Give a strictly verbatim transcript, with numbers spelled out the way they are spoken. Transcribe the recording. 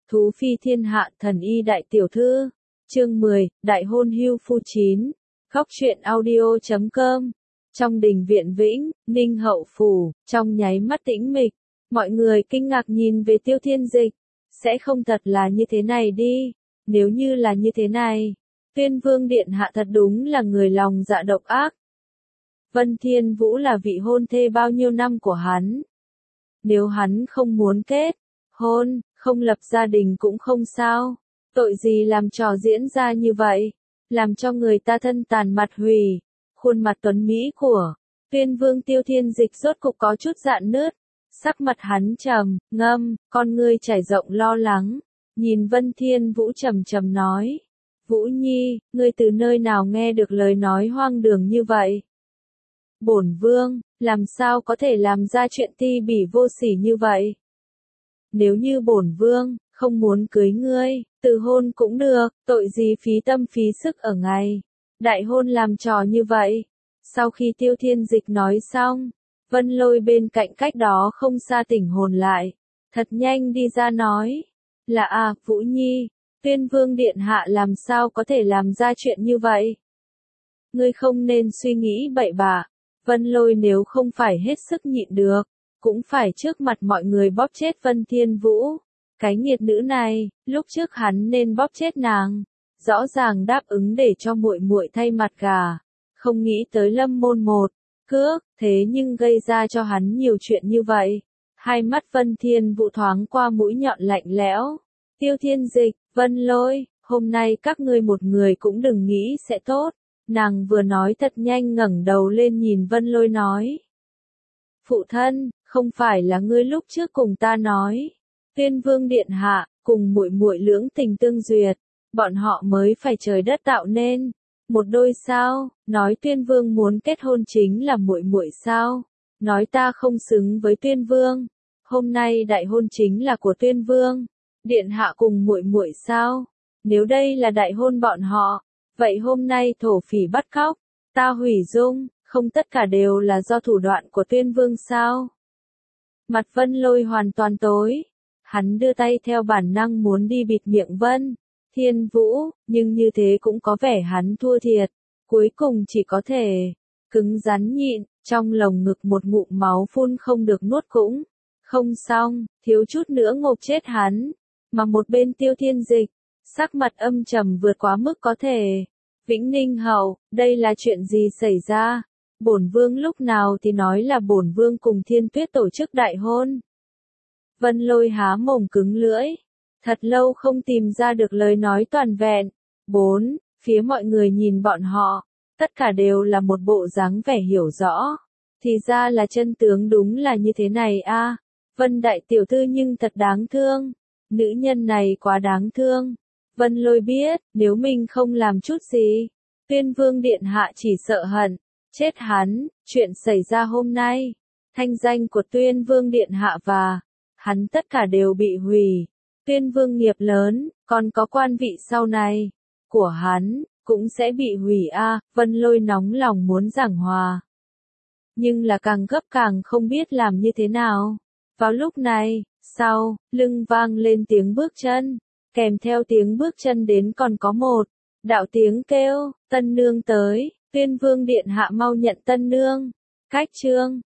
Thú phi thiên hạ thần y đại tiểu thư. Chương mười, đại hôn hưu phu chín. Góc truyện audio chấm com. Trong đình viện Vĩnh, Ninh hậu phủ, trong nháy mắt tĩnh mịch, mọi người kinh ngạc nhìn về Tiêu Thiên Dịch. Sẽ không thật là như thế này đi, nếu như là như thế này, Tuyên Vương điện hạ thật đúng là người lòng dạ độc ác. Vân Thiên Vũ là vị hôn thê bao nhiêu năm của hắn. Nếu hắn không muốn kết hôn, không lập gia đình cũng không sao. Tội gì làm trò diễn ra như vậy, làm cho người ta thân tàn mặt hủy. Khuôn mặt tuấn mỹ của Tuyên Vương Tiêu Thiên Dịch rốt cục có chút rạn nứt. Sắc mặt hắn trầm, ngâm, con ngươi trải rộng lo lắng. Nhìn Vân Thiên Vũ trầm trầm nói. Vũ Nhi, ngươi từ nơi nào nghe được lời nói hoang đường như vậy? Bổn Vương, làm sao có thể làm ra chuyện ti bỉ vô sỉ như vậy? Nếu như bổn Vương không muốn cưới ngươi, từ hôn cũng được, tội gì phí tâm phí sức ở ngày đại hôn làm trò như vậy. Sau khi Tiêu Thiên Dịch nói xong, Vân Lôi bên cạnh cách đó không xa tỉnh hồn lại, thật nhanh đi ra nói, là à, Vũ Nhi, Tuyên Vương điện hạ làm sao có thể làm ra chuyện như vậy? Ngươi không nên suy nghĩ bậy bạ. Vân Lôi nếu không phải hết sức nhịn được, cũng phải trước mặt mọi người bóp chết Vân Thiên Vũ. Cái nghiệt nữ này, lúc trước hắn nên bóp chết nàng, rõ ràng đáp ứng để cho muội muội thay mặt gà, không nghĩ tới lâm môn một cước, thế nhưng gây ra cho hắn nhiều chuyện như vậy. Hai mắt Vân Thiên Vũ thoáng qua mũi nhọn lạnh lẽo. Tiêu Thiên Dịch, Vân Lôi, hôm nay các ngươi một người cũng đừng nghĩ sẽ tốt. Nàng vừa nói thật nhanh ngẩng đầu lên nhìn Vân Lôi nói. Phụ thân, không phải là ngươi lúc trước cùng ta nói. Tuyên Vương điện hạ, cùng muội muội lưỡng tình tương duyệt, bọn họ mới phải trời đất tạo nên một đôi sao? Nói Tuyên Vương muốn kết hôn chính là muội muội sao? Nói ta không xứng với Tuyên Vương, hôm nay đại hôn chính là của Tuyên Vương điện hạ cùng muội muội sao? Nếu đây là đại hôn bọn họ, vậy hôm nay thổ phỉ bắt cóc, ta hủy dung, không tất cả đều là do thủ đoạn của Tuyên Vương sao? Mặt Vân Lôi hoàn toàn tối. Hắn đưa tay theo bản năng muốn đi bịt miệng Vân Thiên Vũ, nhưng như thế cũng có vẻ hắn thua thiệt. Cuối cùng chỉ có thể cứng rắn nhịn, trong lồng ngực một ngụm máu phun không được nuốt cũng không xong, thiếu chút nữa ngộp chết hắn. Mà một bên Tiêu Thiên Dịch, sắc mặt âm trầm vượt quá mức có thể. Vĩnh Ninh hậu, đây là chuyện gì xảy ra? Bổn Vương lúc nào thì nói là bổn Vương cùng Thiên Tuyết tổ chức đại hôn. Vân Lôi há mồm cứng lưỡi, thật lâu không tìm ra được lời nói toàn vẹn. Bốn, phía mọi người nhìn bọn họ, tất cả đều là một bộ dáng vẻ hiểu rõ. Thì ra là chân tướng đúng là như thế này a. À, Vân đại tiểu thư nhưng thật đáng thương. Nữ nhân này quá đáng thương. Vân Lôi biết, nếu mình không làm chút gì, Tuyên Vương điện hạ chỉ sợ hận chết hắn. Chuyện xảy ra hôm nay, thanh danh của Tuyên Vương điện hạ và hắn tất cả đều bị hủy. Tuyên Vương nghiệp lớn, còn có quan vị sau này của hắn cũng sẽ bị hủy a. À, Vân Lôi nóng lòng muốn giảng hòa, nhưng là càng gấp càng không biết làm như thế nào. Vào lúc này, sau lưng vang lên tiếng bước chân, kèm theo tiếng bước chân đến còn có một đạo tiếng kêu, tân nương tới. Tuyên Vương điện hạ mau nhận tân nương. Cách chương